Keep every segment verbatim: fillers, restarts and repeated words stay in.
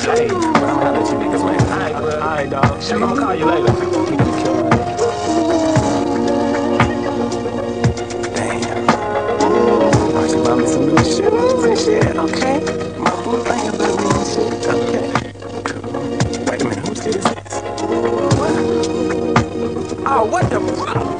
Hey, but I'm gonna let you niggas, man. Alright, alright, dog. Shit, I'm gonna call you later. Keep it killer. Damn. Oh, she bought me some new shoes and shit. Okay. My boo playing with me and shit. Okay. Cool. Wait a minute, whose shit is this? What? Oh, what the fuck?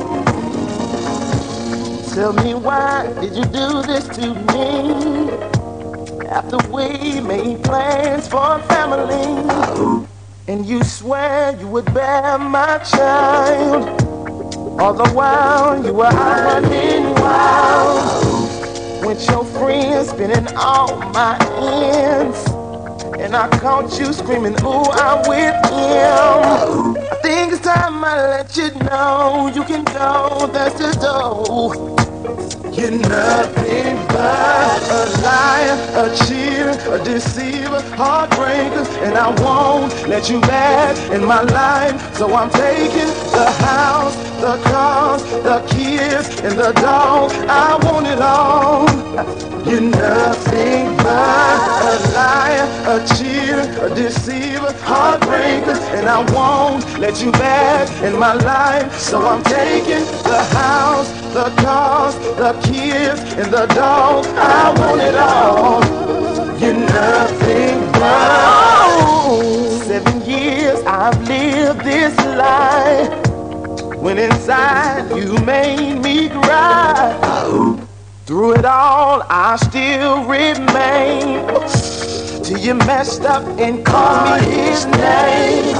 Tell me, why did you do this to me? After we made plans for a family, and you swear you would bear my child, all the while you were out running wild with your friends spinning all my ends, and I caught you screaming, ooh, I'm with him. I think it's time I let you know you can go, that's the door. You're nothing but a liar, a cheater, a deceiver, heartbreaker, and I won't let you back in my life. So I'm taking the house, the cars, the kids, and the dog. I want it all. You're nothing but a liar, a cheater, a deceiver, heartbreaker, and I won't let you back in my life. So I'm taking the house, the cars, the kids, and the dog. I want it all. You're nothing but. Seven years I've lived this life, when inside you made me cry. Through it all I still remain, till you messed up and called me his name.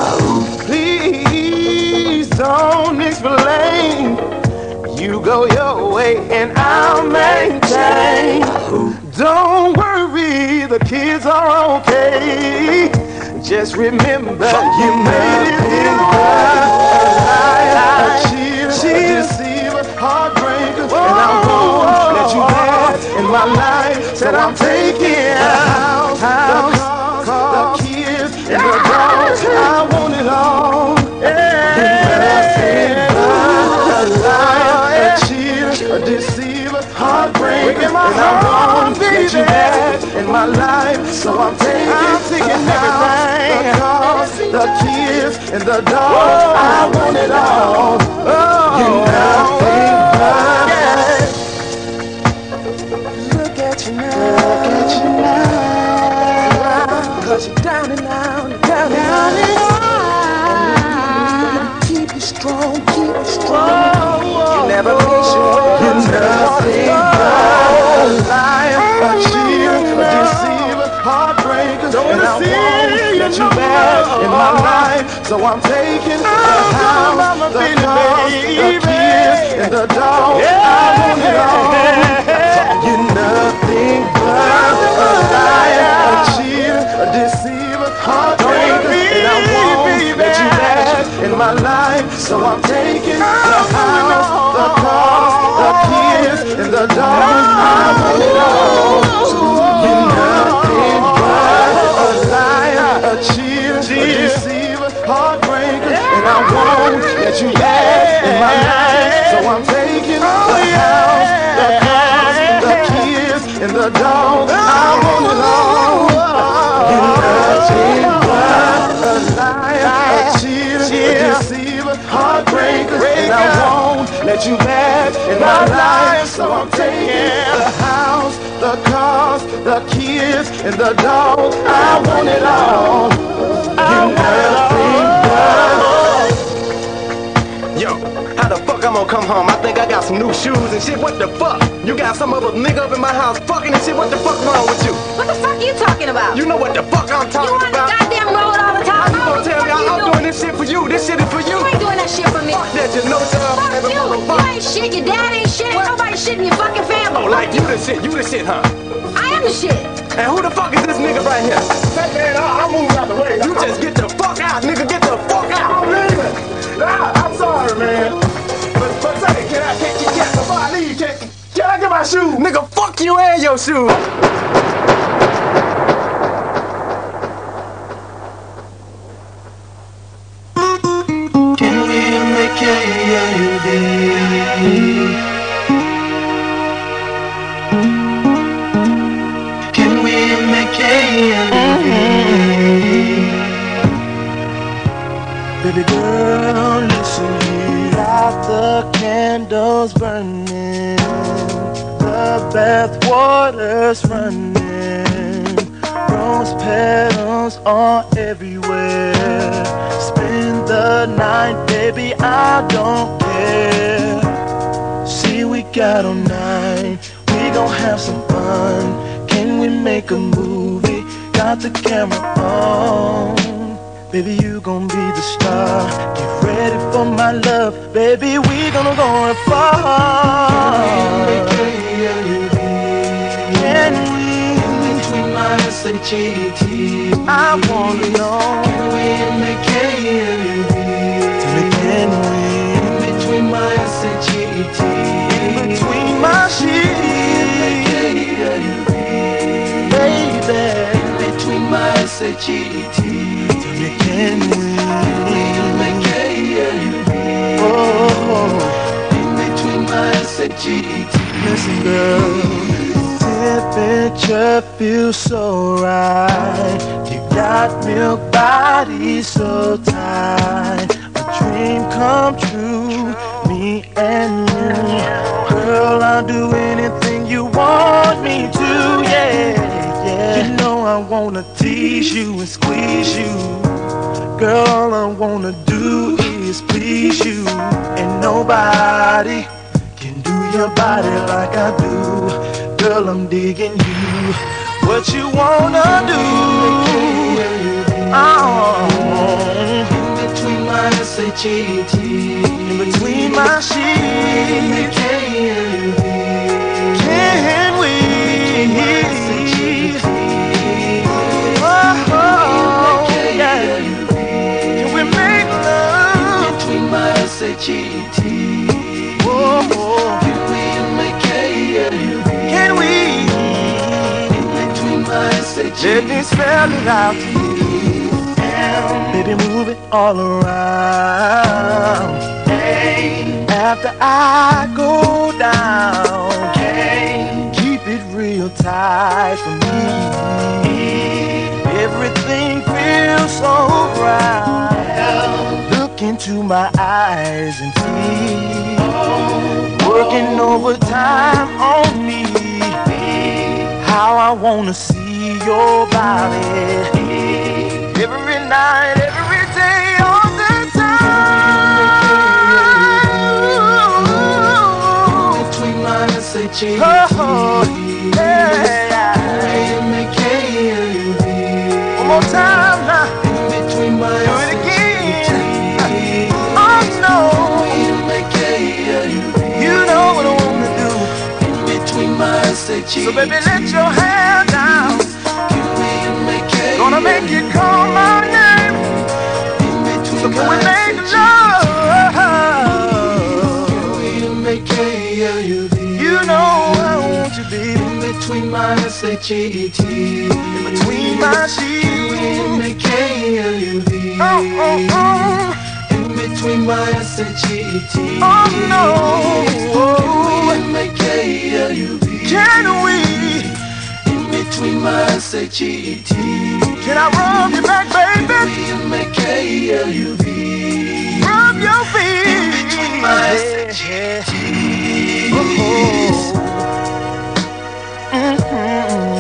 Please don't explain. You go your way and I'll maintain. Don't worry, the kids are okay. Just remember you made it in life. A cheater, a deceiver, heartbreaker, and I won't let you back in my life. Said I'm taking the house, the cars, the kids, and the dogs. I want it all. A deceiver, heartbreaker, and I won't let you back in my life. So I'm taking, I'm taking the everything, the cars, the kids, and the dog. I want it all. Oh, you're nothing but. Look at you now, look at you now. Cause you're down and out, down and out. Keep it strong, keep it strong. You never miss your way. You're nothing but a liar, a cheater, a deceiver, heartbreaker, and I won't let you back in my life. So I'm taking the house, the cars, the kids, and the dog. I want it all. You're nothing but a liar, a cheater, a deceiver, heartbreaker, and I won't let you back in my life. So I'm taking the house, the cars, the kids, and the dog. I want it all. You're nothing but a liar, a cheater, a deceiver, heartbreaker, and I won't let you back in my life. So I'm taking the house, the cars, the kids, and the dog. I want it all. You're nothing but a liar, a cheater, a deceiver, heartbreaker, and I won't let you back in my life. So I'm taking the house, the cars, the kids, and the dog. I want it all. You're nothing but. Yo, how the fuck I'm gonna come home? I think I got some new shoes and shit. What the fuck? You got some other nigga up in my house fucking and shit. What the fuck wrong with you? What the fuck are you talking about? You know what the fuck I'm talking You on the about? goddamn road all the time. How you gonna tell me I- I'm doing this shit for you? This shit is for you. You ain't doing that shit for me. Fuck that, you know y'all. Fuck you. You ain't shit. Your dad ain't shit. Ain't nobody shit in your fucking family. Oh, like you the shit. You the shit, huh? I am the shit. And who the fuck is this nigga right here? Hey man, I'll move out the way. You just get the fuck out, nigga. Get the fuck out. I'm leaving. Nah, I'm sorry, man. But, but say, can I, can, can, can, before I leave, can, can I get my shoes? Nigga, fuck you and your shoes. Can we make a day? Can we make a day? Baby girl, listen here. Got the candles burning, the bath water's running, rose petals are everywhere. Spend the night, baby, I don't care. See, we got all night, we gon' have some fun. Can we make a movie? Got the camera on. Baby, you gon' be the star. Get ready for my love. Baby, we gonna go and far. Can we? In between my S H E T, I wanna know. Can we make it? Tell me, can we? In between my S H E T, in between my sheets, baby. In between my S H E T. Can we make it? Oh, in between my S H E T. Listen, girl, temperature feels so right. You got milk body so tight. A dream come true, me and you. Girl, I'll do anything you want me to, yeah, yeah. You know I wanna tease you and squeeze you. Girl, all I wanna do is please you. And nobody can do your body like I do. Girl, I'm digging you. What you wanna do? Oh, in between my S H E T, in between my sheets. Can we? Oh, oh, yeah. S H E T. Whoa, whoa. Can we make it? Can we? In between my S H E T. Let me spell it out to you. M. Baby, move it all around. A. After I go down. K. Keep it real tight for me. E. Everything feels so bright. L. Into my eyes and see, oh, working overtime on me. How I wanna see your body every night, every day, all the time. Between my S H E T, oh, yeah. One more time now. In between my do it again. You know what I wanna do. In between my S H E T. So baby, let your hair down. Can we make it? Gonna make you call my name. In between so can we make love? Can we make it? You know I want you, baby. In between my S H E T. In between my sheets. Can we make it? Oh, oh, oh. Between my S H E T. Oh no. Can we make it? Can we? In between my S H E T. Can I rub your back, baby? Can we make it? Rub your feet. In between my S H E T. Oh. Mm-hmm.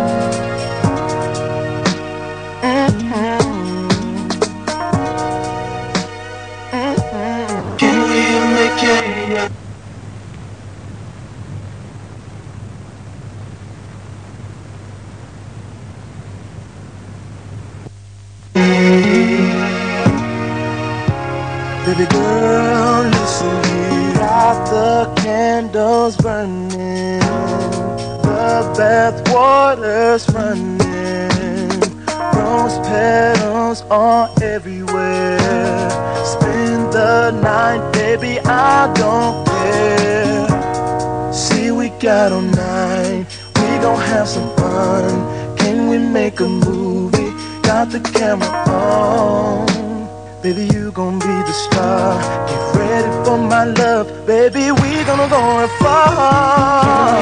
Baby girl, listen here. Got the candles burning, the bath water's running, rose petals are everywhere. Spend the night, baby, I don't care. See, we got all night, we gon' have some fun. Can we make a movie? Got the camera on. Baby, you gon' be the star. Get ready for my love. Baby, we gonna go and far.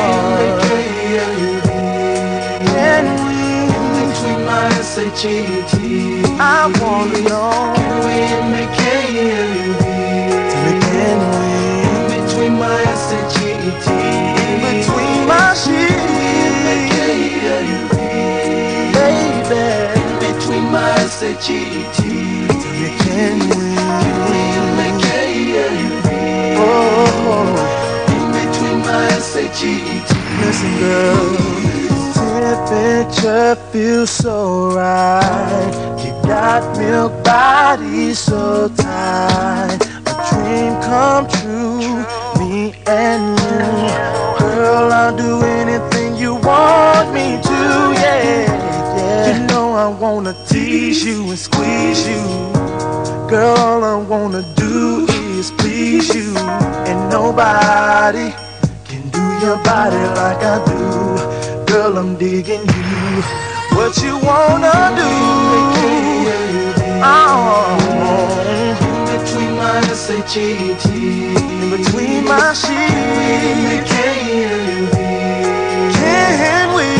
Can we? In between my S H E T. I wanna know. Can we make K L U B? Tell me, can we? Between my S H E T. Between my sheets. Make K L U B. Baby. Between my S H E T. Tell me, can we? Make K L U B. Oh. Between my S H E T. Listen, girl. Temperature feels so right. You got milk body so tight. A dream come true, me and you. Girl, I'll do anything you want me to, yeah, yeah. You know I wanna tease you and squeeze you. Girl, all I wanna do is please you. And nobody can do your body like I do. Girl, I'm digging you. What you wanna do? Oh, Between my S H E T. in between my sheets. Can we?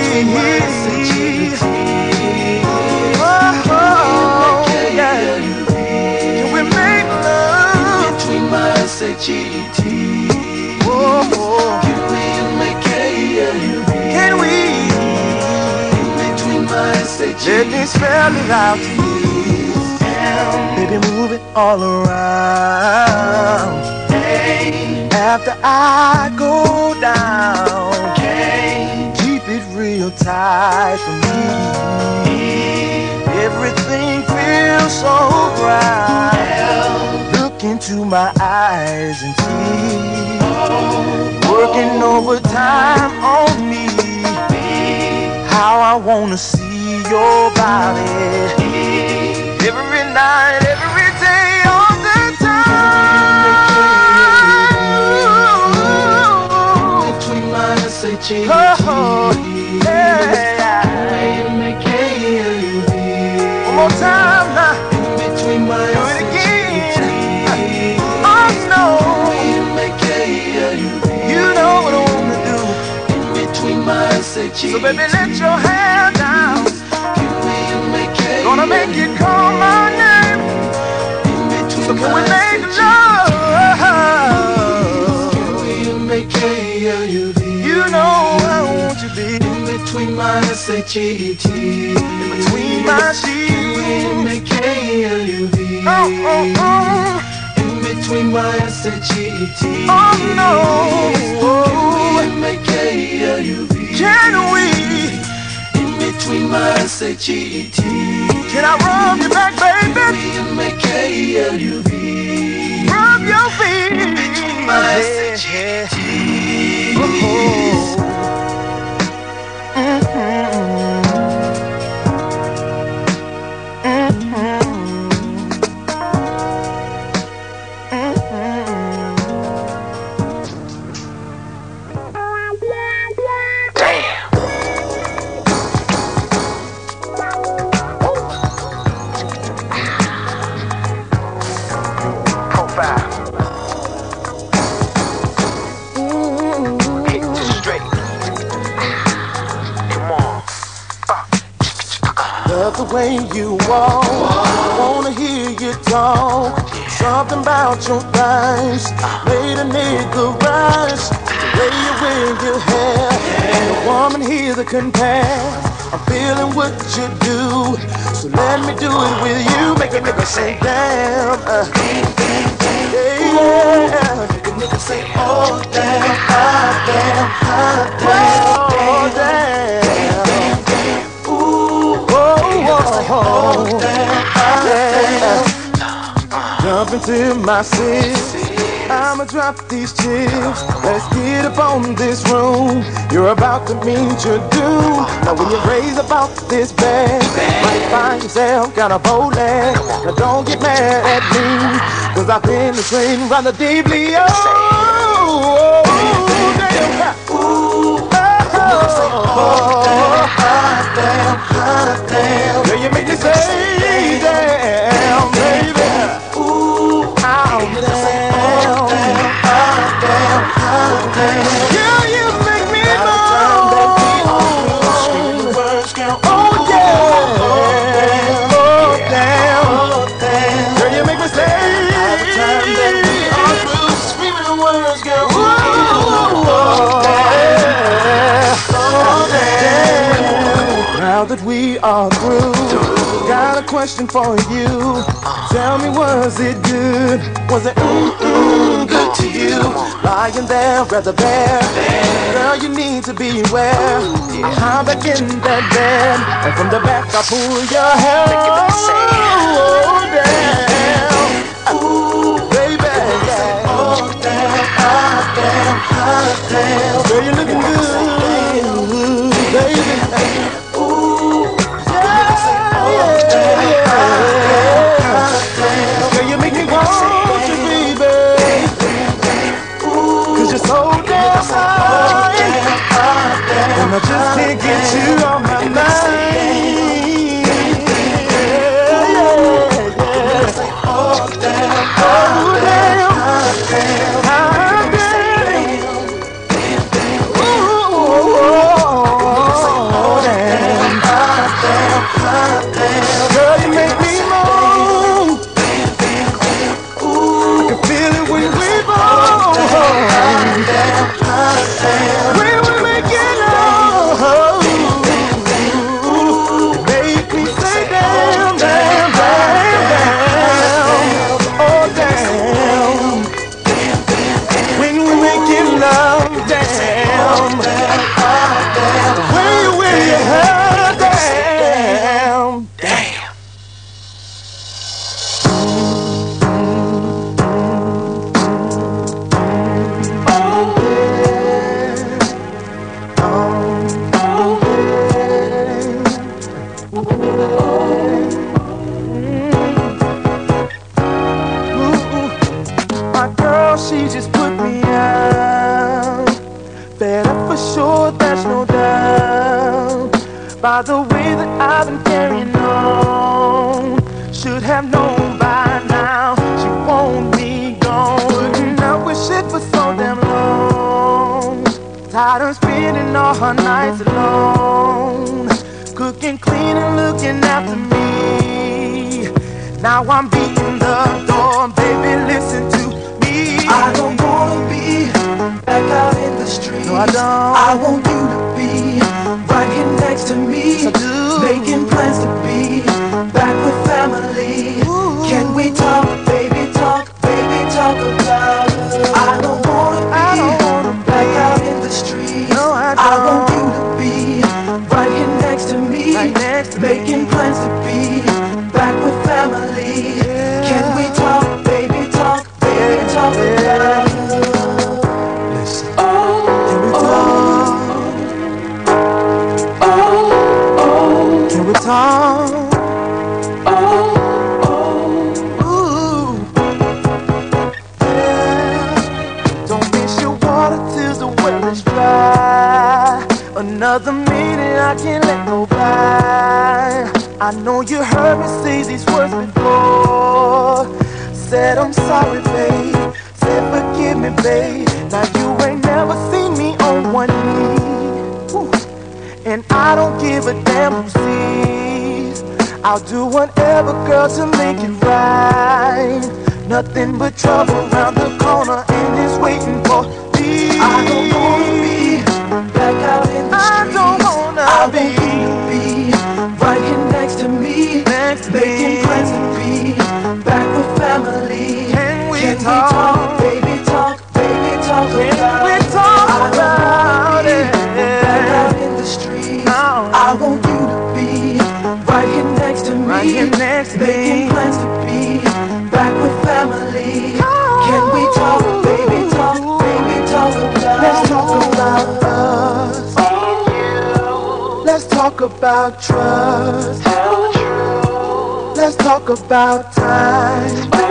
Oh, oh, yeah. Can we make love? Between my S H E T. Oh, oh. Can we make K L U B? Can we? Between my S H E T. Let me spell it out to you. Baby, move it all around. After I go down, keep it real tight for me. Everything feels so bright. Look into my eyes and see. Working overtime on me. How I wanna see your body. Every night, every day, all the time. Between my S H E T. Oh, yeah. One more time now. Between my Do it again. Oh no. You know what I wanna do. Between my S H E T. So baby, let your hair down. Gonna make you call my name. So can we make love? You know I want you, baby. Between my S H E T. Between my sheets. Oh, oh, oh. In between my S H E T. Oh no. Can we? In between my S H E T. Can I rub your back, baby? Rub your feet. My S H E T. Oh. Love the way you walk, I wanna hear you talk. Something about your thighs made a nigga rush. The way you wear your hair, and a woman here that compare. I'm feeling what you do, so let me do it with you. Make a nigga say damn, uh, yeah, yeah. Make a nigga say oh damn, ah damn, ah damn, oh damn. Oh, yeah. Jump into my seat. I'ma drop these chips. Let's get up on this room. You're about to meet your doom. Now when you raise about this bag, might find yourself kinda bold. Now don't get mad at me, cause I've been the train rather deeply. Oh, oh, oh damn. Ooh, oh, hot damn, hot damn. Girl, you make me say damn, baby. Ooh, oh damn, hot damn, hot damn. Girl, you make me moan. Oh yeah, oh all through. Got a question for you. Tell me, was it good? Was it mm-mm good to you? Lying there, rather bare. Girl, you need to beware. I hide back in that bed, and from the back I pull your hair. Oh, damn. Ooh, baby. Oh, damn, hot damn, hot damn. Girl, you're looking good, baby. Ooh, yeah, yeah, yeah. Girl, you make me want you, baby. Cause you're so damn high, and I just can't get you on my mind. Yeah, yeah. Oh, damn, oh, damn, hot damn. Ooh, oh, damn, girl, you make me moan. Ooh, I can feel it when we both. When we make it love, it make me say damn, damn, damn, damn. Oh, damn. When we make it love, damn. When you wear your hair, damn. Damn. My girl, she just put me out. Fed up for sure, that's no doubt. By the way that I've been carrying on, should have known by now she won't be gone. Putting up with shit for so damn long. Tired of spending all her nights alone, cooking, cleaning, looking after me. Now I'm beating the door, baby, listen to me. I don't wanna be back out in the street. No, I don't. I want you to be right here next to me. I do. Making plans to be back with family. Ooh. Can we talk, baby, talk, baby, talk about us? I don't wanna be I don't wanna back be. out in the street. No, I I want don't. you to be right here next to me. Right next to me. Making plans to be back with family. Yeah. Can we talk, baby, talk, baby, talk about us? Listen. Oh, Can we talk? oh, oh, Can we talk? oh, oh. Ooh. Yeah. Don't miss your water till the well is dry. Another minute I can't let go by. I know you heard me say these words before. Said I'm sorry, babe. Said forgive me, babe. Now you ain't never seen me on one knee. Woo. And I don't give a damn who sees. I'll do whatever, girl, to make it right. Nothing but trouble around the corner, and it's waiting for me. I don't wanna be back out in the I street. don't wanna I want be. you to be right here next to me. Next to Making me. plans to be back with family. Can we Can talk? we talk, baby, talk, baby, talk Can about we it? talk I don't about wanna be it? back out in the street. No. I want you to be right here next to me. Right here next to Making me. plans to be back with family. Can we talk, baby, talk, baby, talk about Let's talk about us. us. Let's talk about trust. Let's talk about time.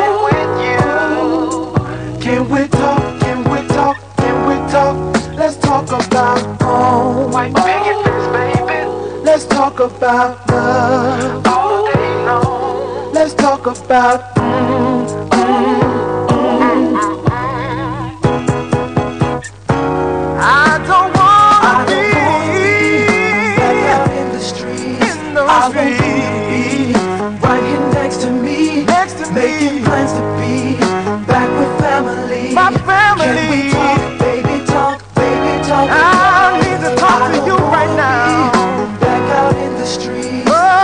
Can we talk? Can we talk? Can we talk? Let's talk about home. White picket fence, baby. Let's talk about love. All day long. Let's talk about mm, mm, mm. I don't wanna I don't wanna be be back out in the streets. in the I want you to be streets. right here next to me. Next to Making me. plans to be back with family. My family. Can we talk, baby, talk, baby, talk I about need to us? talk I to don't you right wanna now. be back out in the streets. Oh,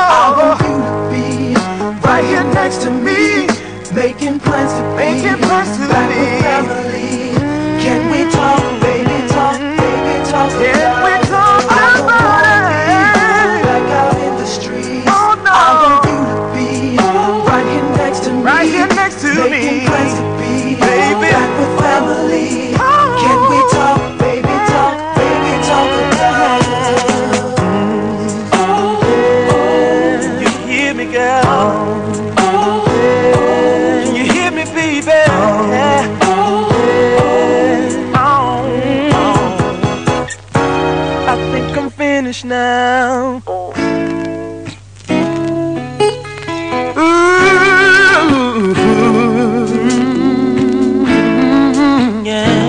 finish now. Ooh, yeah.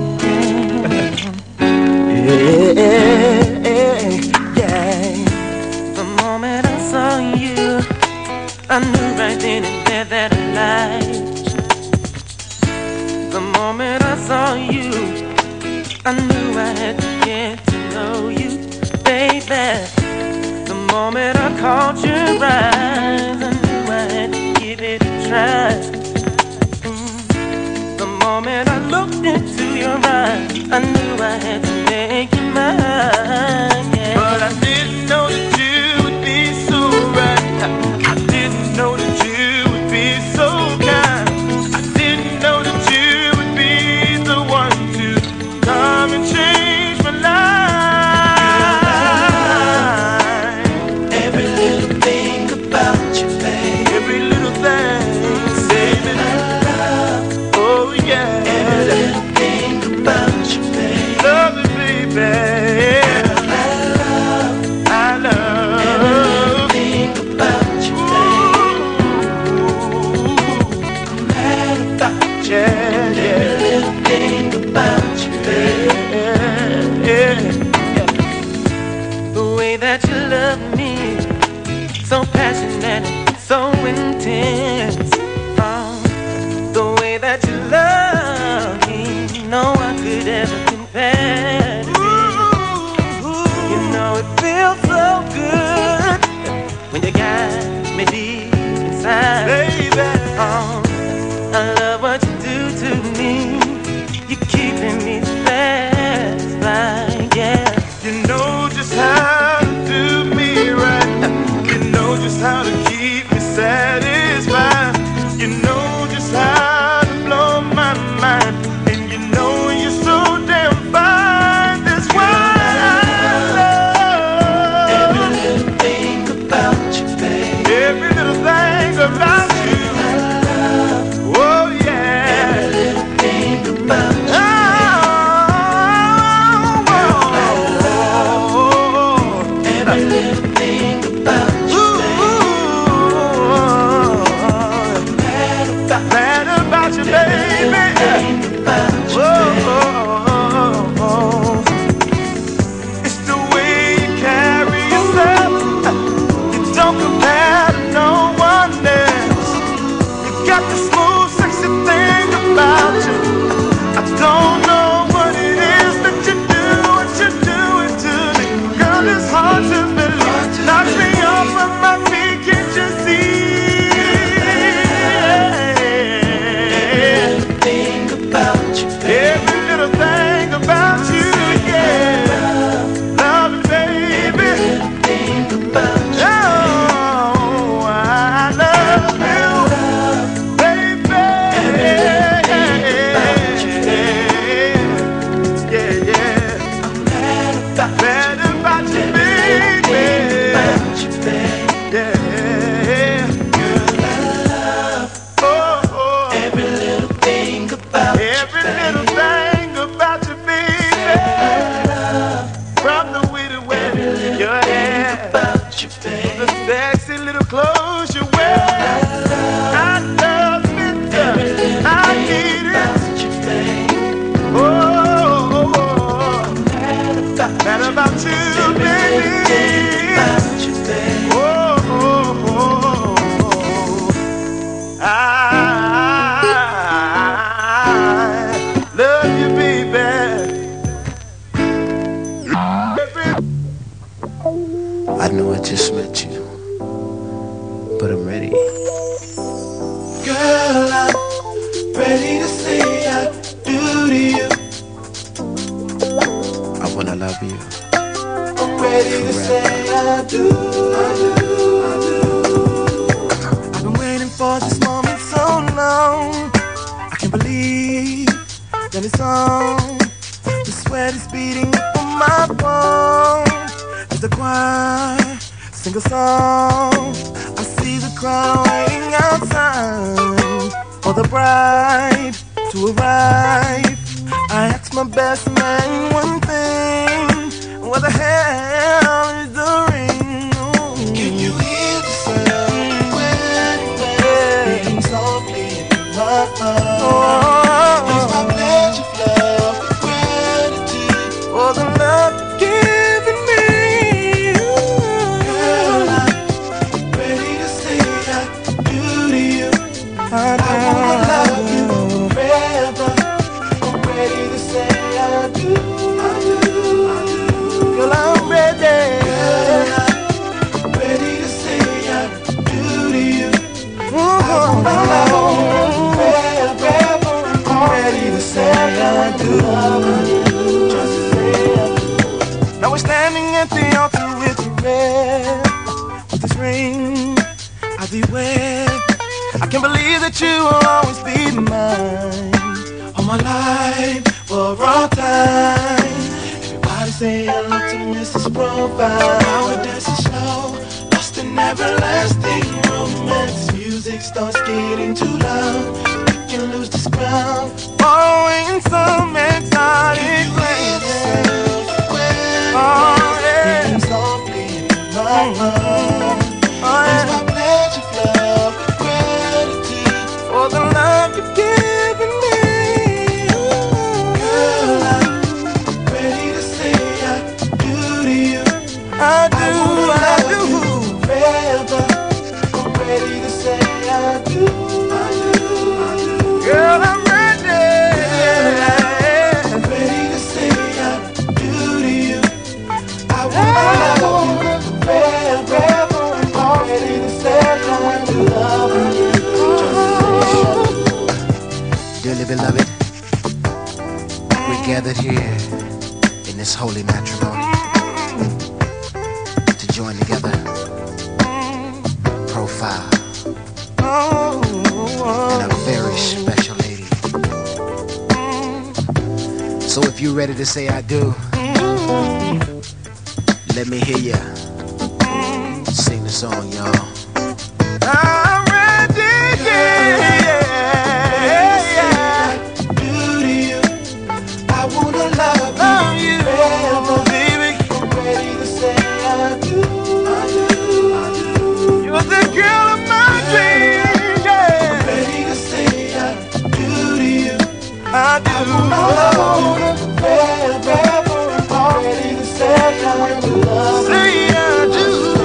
Yeah, yeah. The moment I saw you, I knew right then and there that I liked. The moment I saw you, I knew I had to get to know you, baby. The moment I caught your eyes, I knew I had to give it a try. Mm. The moment I looked into your eyes, I knew I had to make you mine, yeah. But I didn't know that you would be so right. I didn't know that you would be so kind. I didn't know that you would be the one to come and change my life. Every little thing about you, babe. Every little thing, baby. I love. Oh yeah. Every little thing about you, babe. Love it, baby. I love. I love. Every little thing about you, babe. I'm mad about you. Yeah, yeah. Every little thing about you, babe. Yeah, yeah, yeah. The way that you love me, so passionate, so intense. Oh, the way that you love me, no one could ever compare to this. You know it feels so good when you got me deep inside, baby. Oh, I love what you do to me. You're keeping me satisfied, yeah. You know just how to do me right. You know just how to keep me satisfied. You know just how to blow my mind. And you know you're so damn fine. That's why I love Every little thing about you, babe. every little thing about you. I love. Oh yeah. Every little thing about you. Every little thing about you, mad about, Mad about you, baby. thing about you, Oh, it's the way you carry yourself. You don't compare to no one else. You got the smooth, sexy thing about you. I don't know what it is that you do, what you do it to me. Girl, it's hard to believe. Knocks me off of my feet, can't you see? thing about you, Every little thing about you, yeah. Love it, baby. thing about you, Oh, I love you, baby. Yeah, yeah. mad about, Mad about you, baby. about you, babe. Yeah. Oh, oh. Every little thing about Every you, little thing about you, baby. From the way to wear your hair, about you, the babe. sexy little clothes you wear. I love it, I need it. About you, babe. Oh, oh, oh. Mad about you, baby. About you, babe. Oh, oh, oh. I love you, baby. I know I just met you, but I'm ready. Girl, I'm ready to say I do to you. I wanna love you. I'm ready to say I do, I do, I do. I've been waiting for this moment so long. I can't believe that it's on. The sweat is beating up on my bones. As the choir sing a song, I see the crowd waiting outside for the bride to arrive. I asked my best man one thing: what the hell the altar with the red, with this ring, I'll be wed. I can't believe that you will always be mine. All my life, for all time. Everybody say hello to Missus Profile. Now we're dancing slow, lost in everlasting romance. Music starts getting too loud, we can lose this ground. Following some exotic places. Oh yeah, beating softly in my heart. It's my pledge of love, gratitude for the love you've given me. Girl, I'm ready to say I do to you. I do, I, I do forever. I'm ready to say I do, I do, I do. Girl, I'm ready. Girl, I'm ready to say I do to you. I wanna love you forever. I'm ready to say I do love you. Dearly beloved, we're gathered here in this holy matrimony to join together, profile, and a very special lady. So if you're ready to say I do, let me hear ya sing the song, y'all. I'm ready, yeah, yeah. Do to you. I wanna love, love you forever, baby. I'm ready to say I do, I do, I do. You're the girl of my dreams, yeah. I'm ready to say I do to you. I do. I wanna love you forever. I'm ready to say I do love you. Say I do.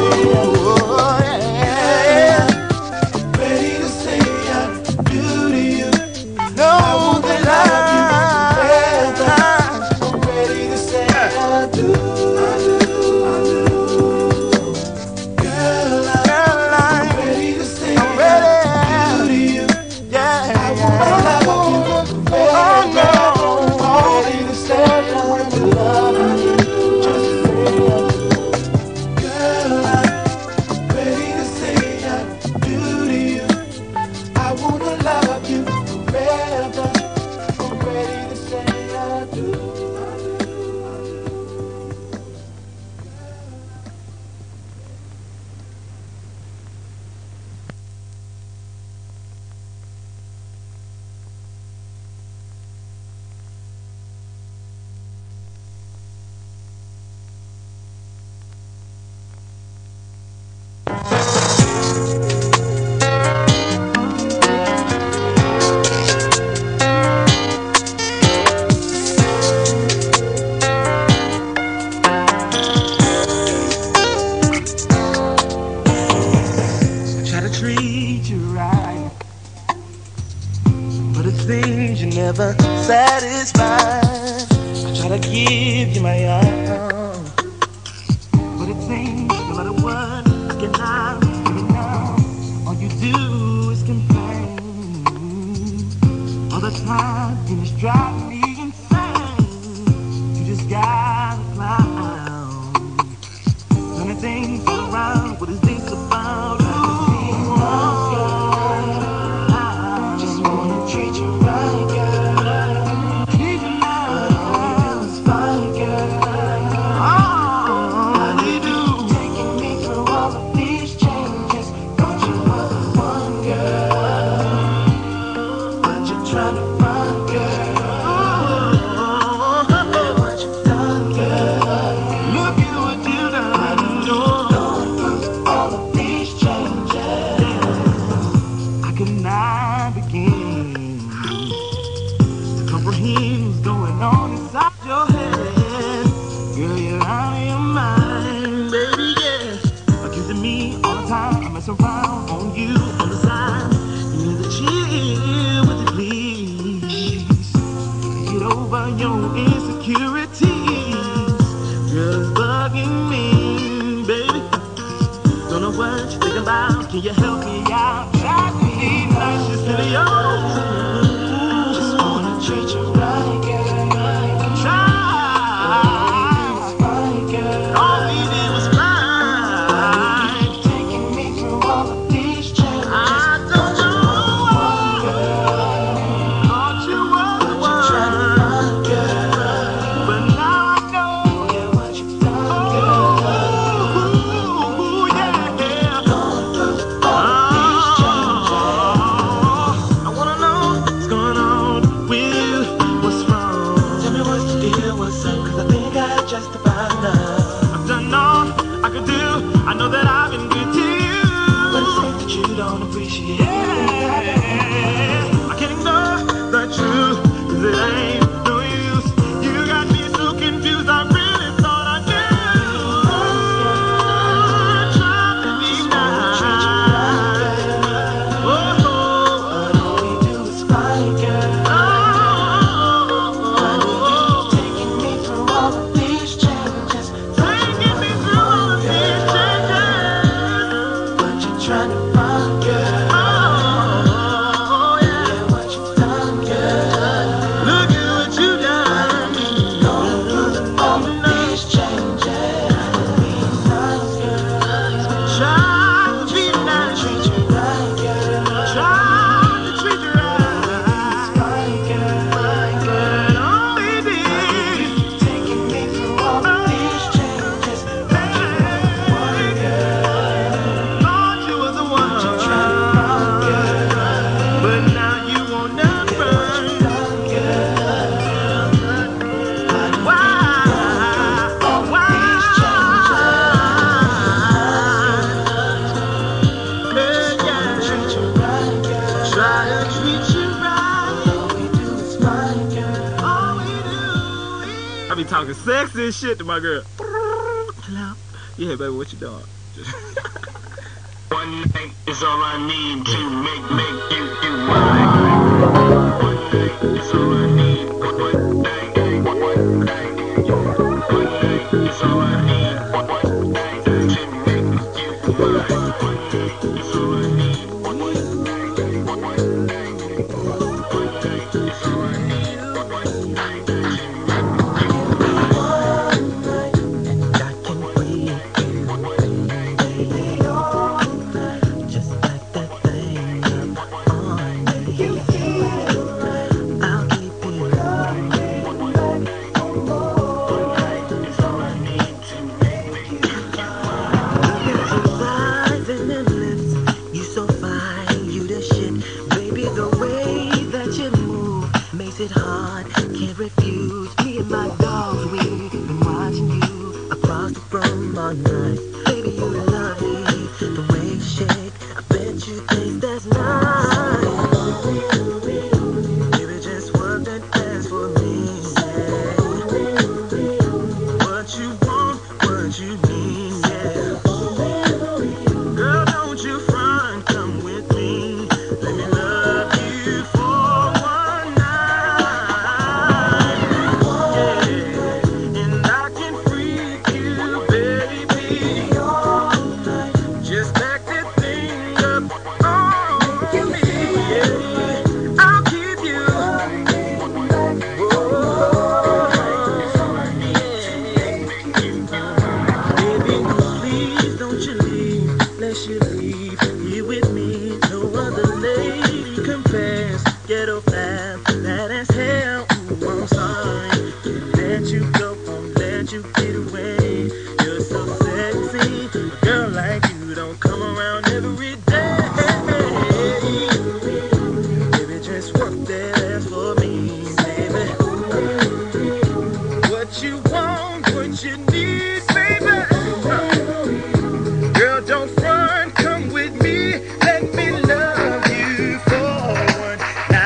Never satisfied. I try to give you my all, but it seems no matter what I cannot give it now. All you do is complain. All the time and it's driving me insane. You just gotta clown. Turning things all around. What is this about? I just wanna treat you right, girl. Around on you on the side, you need to chill with it, please. Get over your insecurities. Girl, it's bugging me, baby. Don't know what you think about. Can you help me out? Try to be nice, just to you. Just wanna treat you right, girl. Try. It's fine, girl. talking sexy shit to my girl. Yeah, baby, what you doing? One night is all I need to make make you you mine. One night is all I need. One night, one night, one night is all I need. One night to make you mine. One night is all I need. One night, one night, one night is all I need. One night to make you it hard, can't refuse. Me and my dogs, we've been watching you across the room all night. Baby, you lovely, the way you shake, I bet you think that's nice. Baby, just work that ass for me, yeah. What you want, what you need, yeah. Girl, don't you front, come with me. Let me love you for one night. You leave here with me, no other lady compares. Ghetto fab, that as hell. Ooh, I'm sorry, can't let you go, won't let you get away. You're so sexy, a girl like you don't come around every day. Baby, just work that ass for me, baby. What you want, what you need, baby. Girl, don't front, come with me, let me love you for one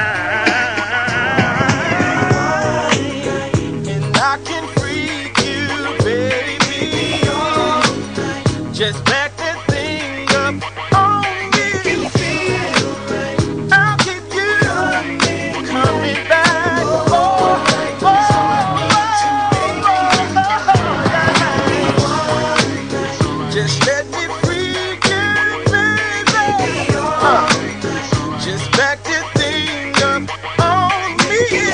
night. And I can freak you, baby. Just back that thing up on me. I'll keep you coming back. Oh, oh, oh, oh. Just let me freak you, baby. Uh, just back that thing up on me.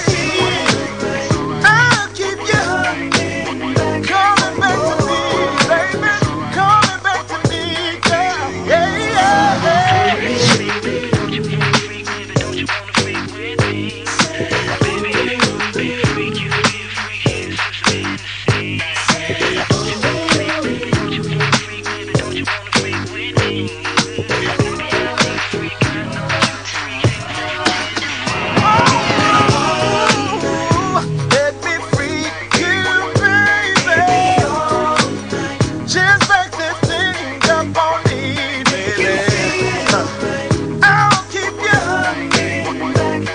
I'll keep you coming back to me, baby. Coming back to me, girl. Yeah, yeah, yeah. Baby, don't you wanna freak, baby? Don't you wanna freak with me? Baby, baby, freak you, be a freak here, so let me see. Don't you wanna freak, baby? Don't you wanna freak, baby? Don't you wanna freak with me? Baby, I'll be a freak, I know that you freak. Oh, let me freak you, baby. Just back that thing up on me, baby. I'll keep you coming back.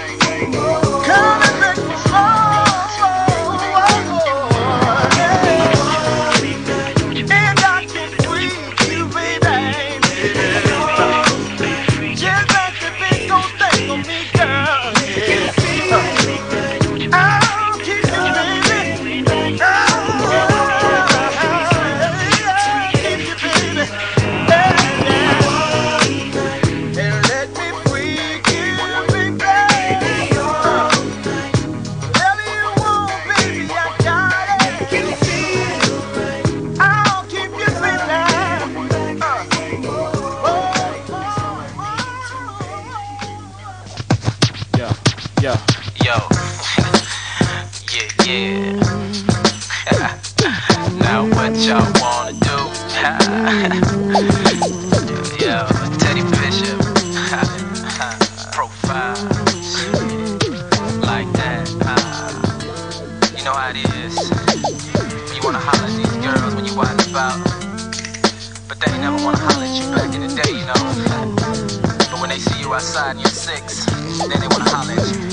Oh, yeah. And I can freak you, baby. Just back that thing gon' stay on me, girl. Yeah. I'll keep you, baby. I'll keep you, baby. Yeah, yeah. And let me freak you, baby. Uh, whatever you want, baby, I got it. I'll keep you, baby. Uh, oh, oh, Yeah, yeah. Yo, yeah, yeah. Now what y'all wanna do? Yo, Teddy Bishop, profile, like that. You know how it is. You wanna holler at these girls when you wild about, but they ain't never wanna holler at you back in the day, you know. But when they see you outside and you're six, then they wanna holler at you.